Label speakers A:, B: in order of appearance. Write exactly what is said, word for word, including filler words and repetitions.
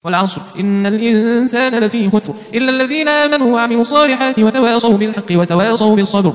A: والعصر إن الإنسان لفي خسر إلا الذين آمنوا وعملوا الصالحات وتواصوا بالحق وتواصوا بالصبر.